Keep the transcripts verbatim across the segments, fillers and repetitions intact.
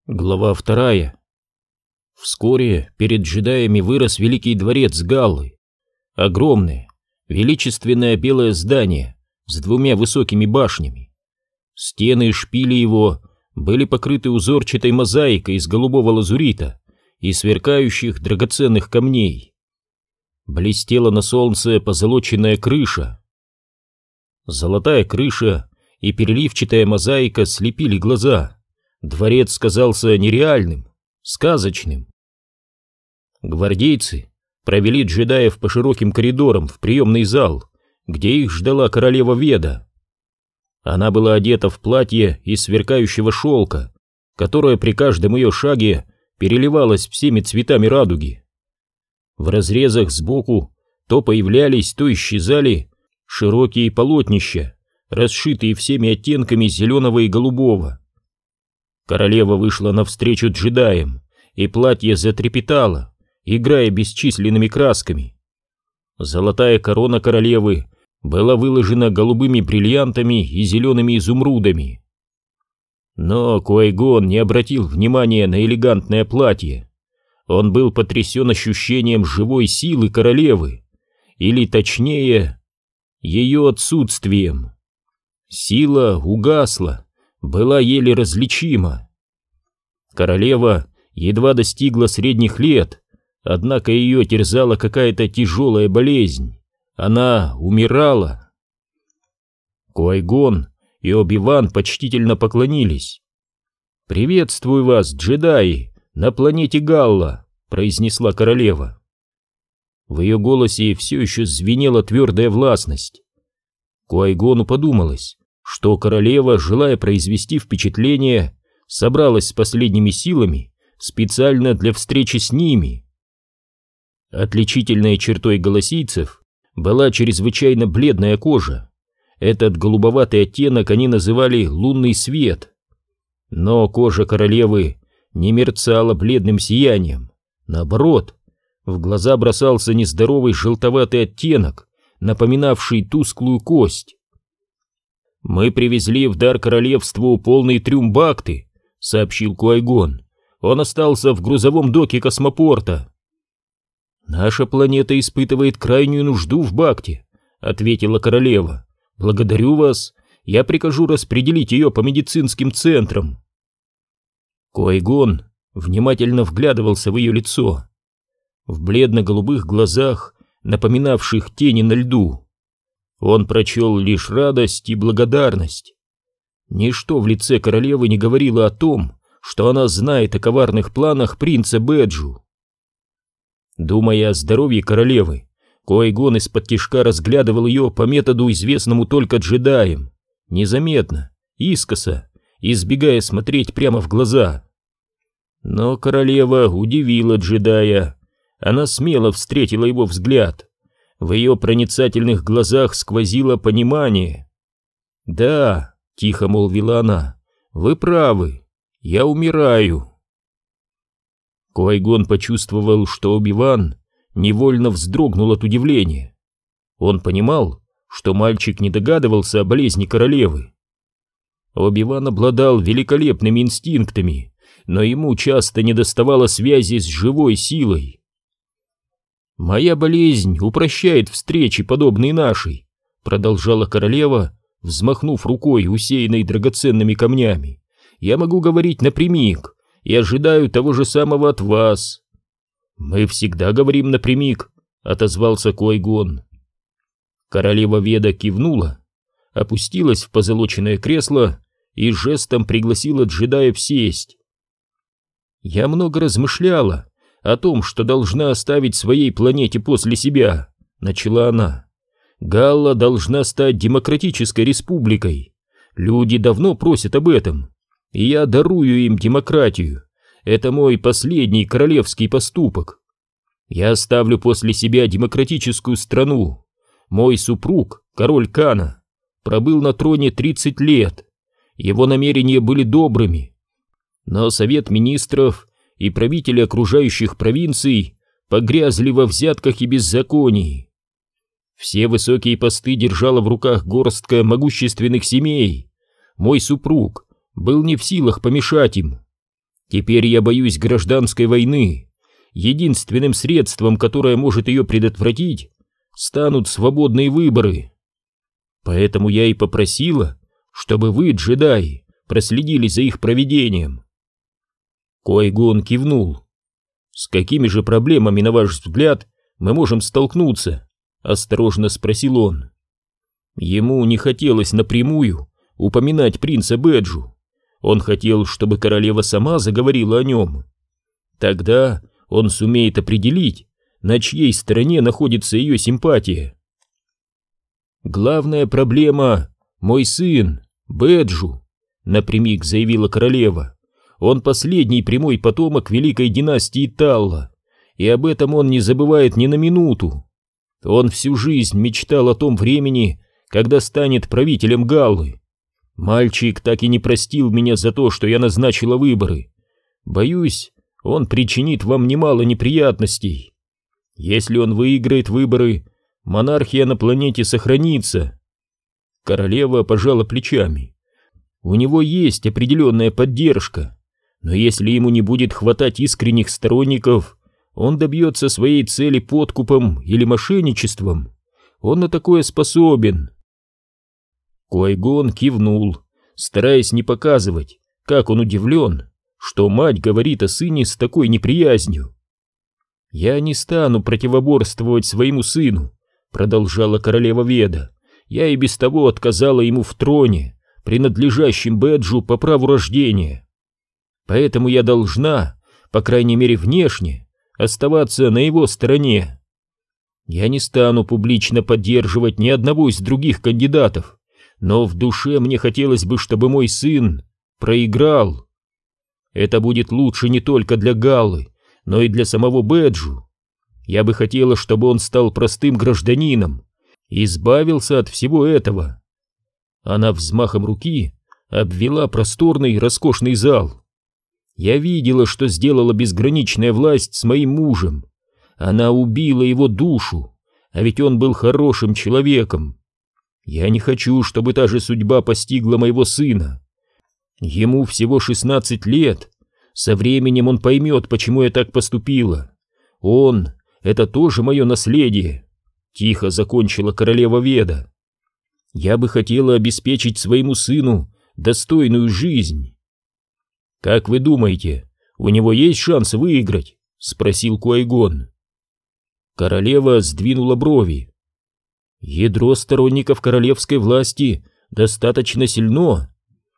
Глава вторая. Вскоре перед джедаями вырос великий дворец Галлы. Огромное, величественное белое здание с двумя высокими башнями. Стены и шпили его были покрыты узорчатой мозаикой из голубого лазурита и сверкающих драгоценных камней. Блестела на солнце позолоченная крыша. Золотая крыша и переливчатая мозаика слепили глаза. Дворец казался нереальным, сказочным. Гвардейцы провели джедаев по широким коридорам в приемный зал, где их ждала королева Веда. Она была одета в платье из сверкающего шелка, которое при каждом ее шаге переливалось всеми цветами радуги. В разрезах сбоку то появлялись, то исчезали широкие полотнища, расшитые всеми оттенками зеленого и голубого. Королева вышла навстречу джедаям, и платье затрепетало, играя бесчисленными красками. Золотая корона королевы была выложена голубыми бриллиантами и зелеными изумрудами. Но Куай-Гон не обратил внимания на элегантное платье. Он был потрясен ощущением живой силы королевы, или точнее, ее отсутствием. Сила угасла, была еле различима. Королева едва достигла средних лет, однако ее терзала какая-то тяжелая болезнь. Она умирала. Куай-Гон и Оби-Ван почтительно поклонились. «Приветствую вас, джедаи, на планете Галла», — произнесла королева. В ее голосе все еще звенела твердая властность. Куай-Гону подумалось, что королева, желая произвести впечатление, собралась с последними силами специально для встречи с ними. Отличительной чертой галасийцев была чрезвычайно бледная кожа. Этот голубоватый оттенок они называли «лунный свет». Но кожа королевы не мерцала бледным сиянием. Наоборот, в глаза бросался нездоровый желтоватый оттенок, напоминавший тусклую кость. «Мы привезли в дар королевству полный трюм бакты», — сообщил Куай-Гон. «Он остался в грузовом доке космопорта». «Наша планета испытывает крайнюю нужду в бакте», — ответила королева. «Благодарю вас. Я прикажу распределить ее по медицинским центрам». Куай-Гон внимательно вглядывался в ее лицо. В бледно-голубых глазах, напоминавших тени на льду, он прочел лишь радость и благодарность. Ничто в лице королевы не говорило о том, что она знает о коварных планах принца Бэджу. Думая о здоровье королевы, Куай-Гон из-под тишка разглядывал ее по методу, известному только джедаям, незаметно, искоса, избегая смотреть прямо в глаза. Но королева удивила джедая. Она смело встретила его взгляд. В ее проницательных глазах сквозило понимание. «Да», — тихо молвила она, — «вы правы, я умираю». Куай-Гон почувствовал, что Оби-Ван невольно вздрогнул от удивления. Он понимал, что мальчик не догадывался о болезни королевы. Оби-Ван обладал великолепными инстинктами, но ему часто недоставало связи с живой силой. «Моя болезнь упрощает встречи, подобные нашей», — продолжала королева, взмахнув рукой, усеянной драгоценными камнями. «Я могу говорить напрямик и ожидаю того же самого от вас». «Мы всегда говорим напрямик», — отозвался Куай-Гон. Королева Веда кивнула, опустилась в позолоченное кресло и жестом пригласила джедаев сесть. «Я много размышляла о том, что должна оставить своей планете после себя», — начала она. «Галла должна стать демократической республикой. Люди давно просят об этом, и я дарую им демократию. Это мой последний королевский поступок. Я оставлю после себя демократическую страну. Мой супруг, король Кана, пробыл на троне тридцать лет. Его намерения были добрыми, но Совет министров и правители окружающих провинций погрязли во взятках и беззаконии. Все высокие посты держала в руках горстка могущественных семей. Мой супруг был не в силах помешать им. Теперь я боюсь гражданской войны. Единственным средством, которое может ее предотвратить, станут свободные выборы. Поэтому я и попросила, чтобы вы, джедаи, проследили за их проведением. Ки-Гон кивнул. «С какими же проблемами, на ваш взгляд, мы можем столкнуться?» — осторожно спросил он. Ему не хотелось напрямую упоминать принца Бэджу. Он хотел, чтобы королева сама заговорила о нем. Тогда он сумеет определить, на чьей стороне находится ее симпатия. «Главная проблема — мой сын, Бэджу», — напрямик заявила королева. «Он последний прямой потомок великой династии Талла, и об этом он не забывает ни на минуту. Он всю жизнь мечтал о том времени, когда станет правителем Галлы. Мальчик так и не простил меня за то, что я назначила выборы. Боюсь, он причинит вам немало неприятностей. Если он выиграет выборы, монархия на планете сохранится». Королева пожала плечами. У него есть определенная поддержка, но если ему не будет хватать искренних сторонников, он добьется своей цели подкупом или мошенничеством. Он на такое способен. Ки-Гон кивнул, стараясь не показывать, как он удивлен, что мать говорит о сыне с такой неприязнью. «Я не стану противоборствовать своему сыну», — продолжала королева Веда. «Я и без того отказала ему в троне, принадлежащем Бэджу по праву рождения. Поэтому я должна, по крайней мере внешне, оставаться на его стороне. Я не стану публично поддерживать ни одного из других кандидатов, но в душе мне хотелось бы, чтобы мой сын проиграл. Это будет лучше не только для Галлы, но и для самого Бэджу. Я бы хотела, чтобы он стал простым гражданином и избавился от всего этого». Она взмахом руки обвела просторный роскошный зал. «Я видела, что сделала безграничная власть с моим мужем. Она убила его душу, а ведь он был хорошим человеком. Я не хочу, чтобы та же судьба постигла моего сына. Ему всего шестнадцать лет. Со временем он поймет, почему я так поступила. Он — это тоже мое наследие», — тихо закончила королева Веда. «Я бы хотела обеспечить своему сыну достойную жизнь». «Как вы думаете, у него есть шанс выиграть?» — спросил Ки-Гон. Королева сдвинула брови. «Ядро сторонников королевской власти достаточно сильно.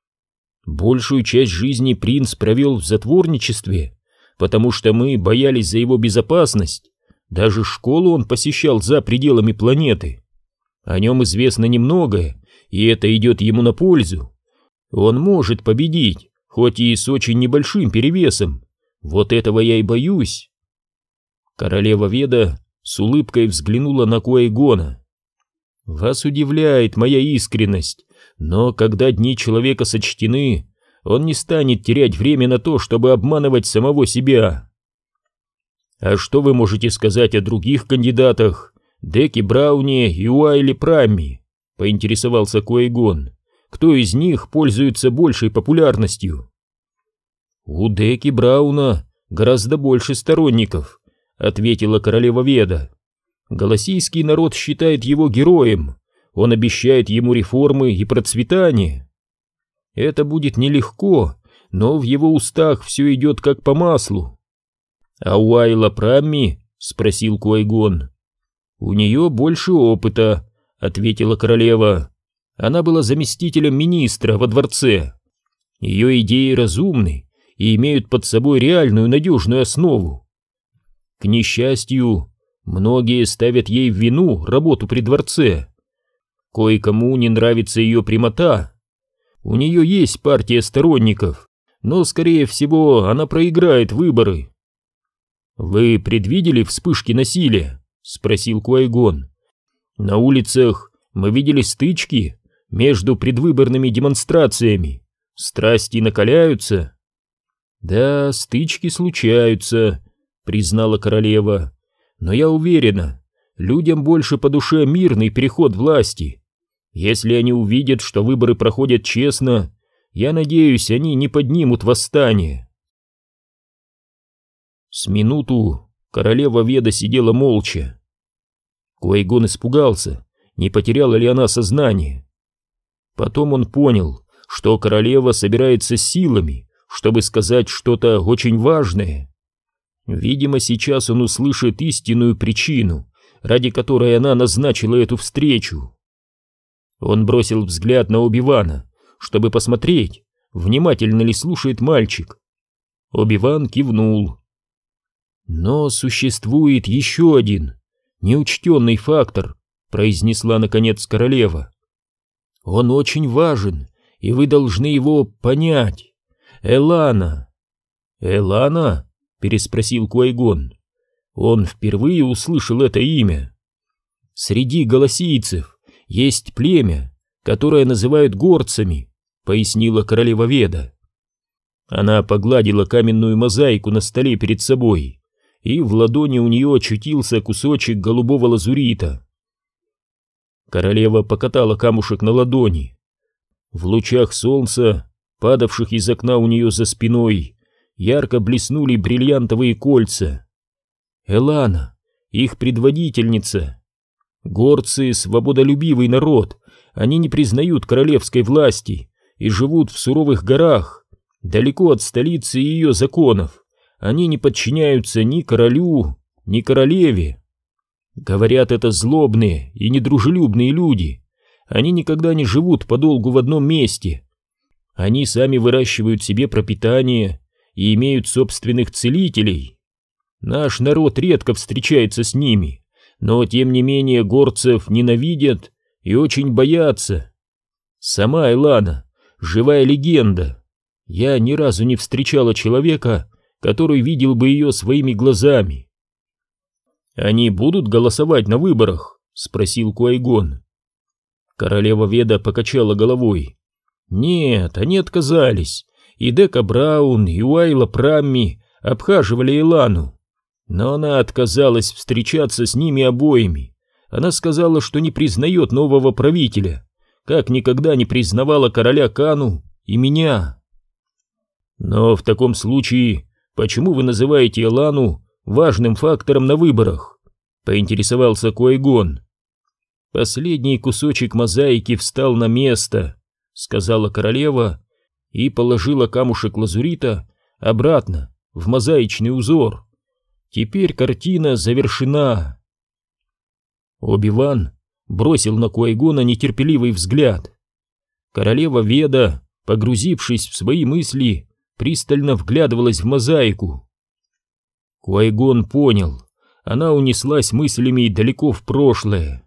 Большую часть жизни принц провел в затворничестве, потому что мы боялись за его безопасность. Даже школу он посещал за пределами планеты. О нем известно немногое, и это идет ему на пользу. Он может победить, хоть и с очень небольшим перевесом. Вот этого я и боюсь». Королева Веда с улыбкой взглянула на Ки-Гона. «Вас удивляет моя искренность, но когда дни человека сочтены, он не станет терять время на то, чтобы обманывать самого себя». «А что вы можете сказать о других кандидатах, Деки Брауне и Уайле Прамми?» — поинтересовался Ки-Гон. «Кто из них пользуется большей популярностью?» «У Деки Брауна гораздо больше сторонников», — ответила королева Веда. «Галасийский народ считает его героем, он обещает ему реформы и процветание. Это будет нелегко, но в его устах все идет как по маслу». «А Уайла Прамми?» — спросил Ки-Гон. «У нее больше опыта», — ответила королева. «Она была заместителем министра во дворце. Ее идеи разумны и имеют под собой реальную надежную основу. К несчастью, многие ставят ей в вину работу при дворце. Кое-кому не нравится ее прямота. У нее есть партия сторонников, но, скорее всего, она проиграет выборы». «Вы предвидели вспышки насилия?» — спросил Ки-Гон. «На улицах мы видели стычки между предвыборными демонстрациями. Страсти накаляются». «Да, стычки случаются», — признала королева. «Но я уверена, людям больше по душе мирный переход власти. Если они увидят, что выборы проходят честно, я надеюсь, они не поднимут восстание». С минуту королева Веда сидела молча. Куайгон испугался, не потеряла ли она сознание. Потом он понял, что королева собирается с силами, чтобы сказать что-то очень важное. Видимо, сейчас он услышит истинную причину, ради которой она назначила эту встречу. Он бросил взгляд на Оби-Вана, чтобы посмотреть, внимательно ли слушает мальчик. Оби-Ван кивнул. «Но существует еще один неучтенный фактор», — произнесла наконец королева. «Он очень важен, и вы должны его понять. Элана». «Элана?» — переспросил Куайгон. Он впервые услышал это имя. «Среди голосийцев есть племя, которое называют горцами», — пояснила королева Веда. Она погладила каменную мозаику на столе перед собой, и в ладони у нее очутился кусочек голубого лазурита. Королева покатала камушек на ладони. В лучах солнца, падавших из окна у нее за спиной, ярко блеснули бриллиантовые кольца. Элана, их предводительница. Горцы — свободолюбивый народ, они не признают королевской власти и живут в суровых горах, далеко от столицы и ее законов. Они не подчиняются ни королю, ни королеве. Говорят, это злобные и недружелюбные люди. Они никогда не живут подолгу в одном месте. Они сами выращивают себе пропитание и имеют собственных целителей. Наш народ редко встречается с ними, но тем не менее горцев ненавидят и очень боятся. Сама Элана — живая легенда. Я ни разу не встречала человека, который видел бы ее своими глазами. «Они будут голосовать на выборах?» — спросил Куайгон. Королева Веда покачала головой. «Нет, они отказались. И Дека Браун, и Уайла Прамми обхаживали Элану. Но она отказалась встречаться с ними обоими. Она сказала, что не признает нового правителя, как никогда не признавала короля Кану и меня». «Но в таком случае почему вы называете Элану важным фактором на выборах?» — поинтересовался Куайгон. «Последний кусочек мозаики встал на место», — сказала королева и положила камушек лазурита обратно в мозаичный узор. «Теперь картина завершена». Оби-Ван бросил на Куайгона нетерпеливый взгляд. Королева Веда, погрузившись в свои мысли, пристально вглядывалась в мозаику. Куайгон понял, она унеслась мыслями далеко в прошлое.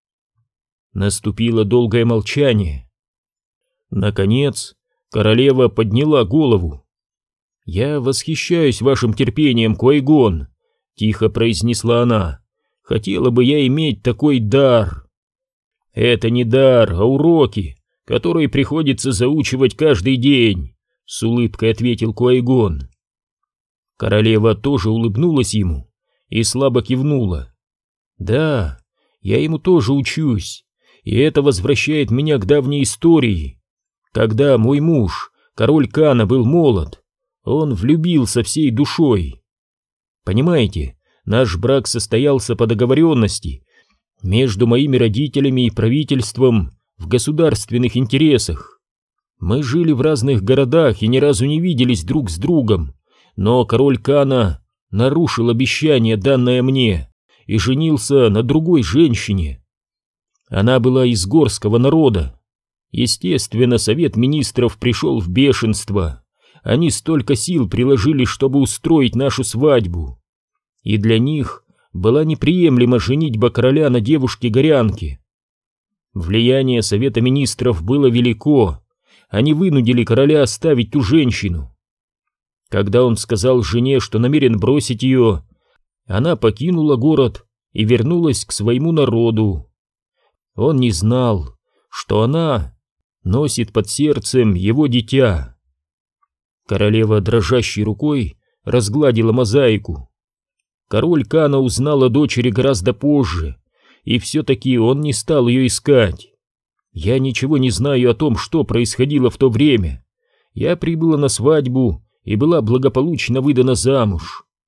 Наступило долгое молчание. Наконец, королева подняла голову. «Я восхищаюсь вашим терпением, Куайгон», — тихо произнесла она. «Хотела бы я иметь такой дар». «Это не дар, а уроки, которые приходится заучивать каждый день», — с улыбкой ответил Куайгон. Королева тоже улыбнулась ему и слабо кивнула. «Да, я ему тоже учусь, и это возвращает меня к давней истории. Когда мой муж, король Кана, был молод, он влюбился всей душой. Понимаете, наш брак состоялся по договоренности между моими родителями и правительством в государственных интересах. Мы жили в разных городах и ни разу не виделись друг с другом, но король Кана нарушил обещание, данное мне, и женился на другой женщине. Она была из горского народа. Естественно, совет министров пришел в бешенство. Они столько сил приложили, чтобы устроить нашу свадьбу. И для них была неприемлема женитьба короля на девушке-горянке. Влияние совета министров было велико. Они вынудили короля оставить ту женщину. Когда он сказал жене, что намерен бросить ее, она покинула город и вернулась к своему народу. Он не знал, что она носит под сердцем его дитя. Королева дрожащей рукой разгладила мозаику. Король Кана узнал о дочери гораздо позже, и все-таки он не стал ее искать. Я ничего не знаю о том, что происходило в то время. Я прибыла на свадьбу и была благополучно выдана замуж.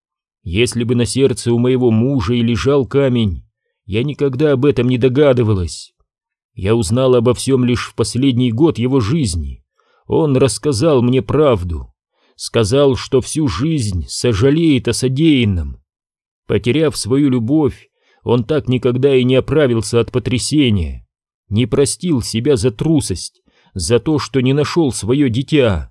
Если бы на сердце у моего мужа и лежал камень, я никогда об этом не догадывалась. Я узнала обо всем лишь в последний год его жизни. Он рассказал мне правду, сказал, что всю жизнь сожалеет о содеянном. Потеряв свою любовь, он так никогда и не оправился от потрясения, не простил себя за трусость, за то, что не нашел свое дитя.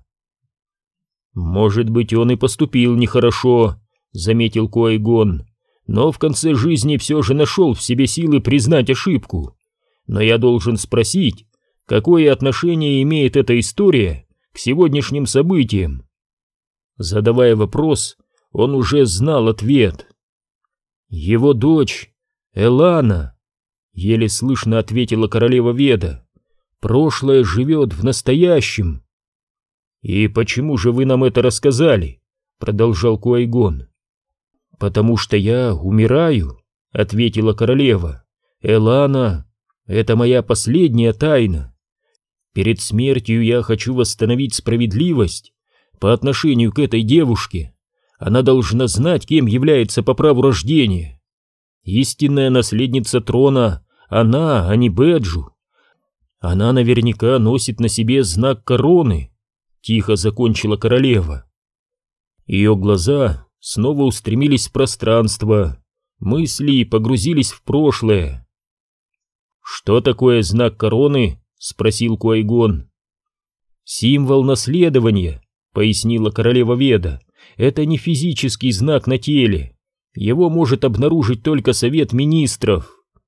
«Может быть, он и поступил нехорошо», — заметил Ки-Гон, «но в конце жизни все же нашел в себе силы признать ошибку. Но я должен спросить, какое отношение имеет эта история к сегодняшним событиям?» Задавая вопрос, он уже знал ответ. «Его дочь, Элана», — еле слышно ответила королева Веда, — «прошлое живет в настоящем». «И почему же вы нам это рассказали?» — продолжал Ки-Гон. «Потому что я умираю», — ответила королева. «Элана — это моя последняя тайна. Перед смертью я хочу восстановить справедливость по отношению к этой девушке. Она должна знать, кем является по праву рождения. Истинная наследница трона — она, а не Бэджу. Она наверняка носит на себе знак короны», — тихо закончила королева. Ее глаза снова устремились в пространство, мысли погрузились в прошлое. «Что такое знак короны?» — спросил Ки-Гон. «Символ наследования», — пояснила королева Веда. «Это не физический знак на теле. Его может обнаружить только Совет Министров».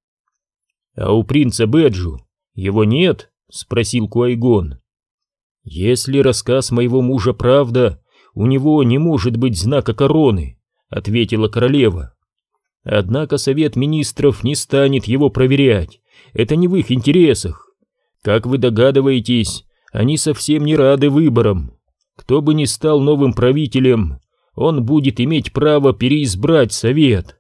«А у принца Бэджу его нет?» — спросил Ки-Гон. «Если рассказ моего мужа правда, у него не может быть знака короны», — ответила королева. «Однако Совет Министров не станет его проверять. Это не в их интересах. Как вы догадываетесь, они совсем не рады выборам. Кто бы ни стал новым правителем, он будет иметь право переизбрать совет».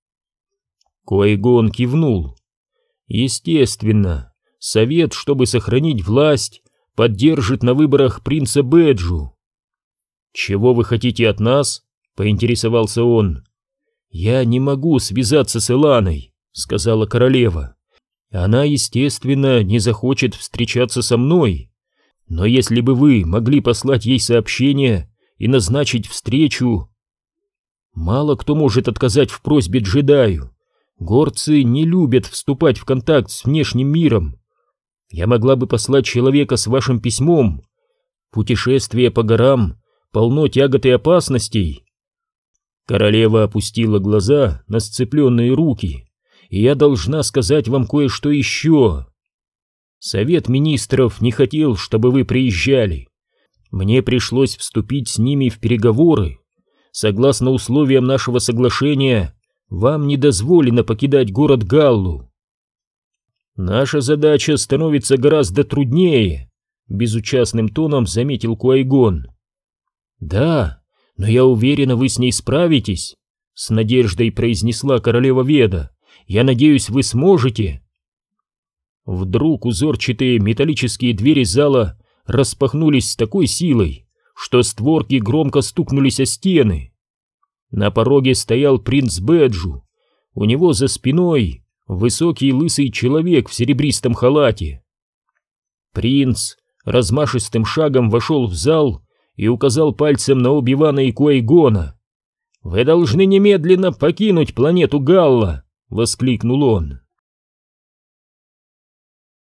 Ки-Гон кивнул. «Естественно, совет, чтобы сохранить власть, поддержит на выборах принца Бэджу». «Чего вы хотите от нас?» — поинтересовался он. «Я не могу связаться с Эланой», — сказала королева. «Она, естественно, не захочет встречаться со мной. Но если бы вы могли послать ей сообщение и назначить встречу...» «Мало кто может отказать в просьбе джедаю. Горцы не любят вступать в контакт с внешним миром. Я могла бы послать человека с вашим письмом. Путешествие по горам полно тягот и опасностей». Королева опустила глаза на сцепленные руки. «И я должна сказать вам кое-что еще. Совет Министров не хотел, чтобы вы приезжали. Мне пришлось вступить с ними в переговоры. Согласно условиям нашего соглашения, вам не дозволено покидать город Галлу». «Наша задача становится гораздо труднее», — безучастным тоном заметил Ки-Гон. «Да, но я уверена, вы с ней справитесь», — с надеждой произнесла королева Веда. «Я надеюсь, вы сможете». Вдруг узорчатые металлические двери зала распахнулись с такой силой, что створки громко стукнулись о стены. На пороге стоял принц Бэджу. У него за спиной высокий лысый человек в серебристом халате. Принц размашистым шагом вошел в зал и указал пальцем на Оби-Вана и Ки-Гона. «Вы должны немедленно покинуть планету Галла!» — воскликнул он.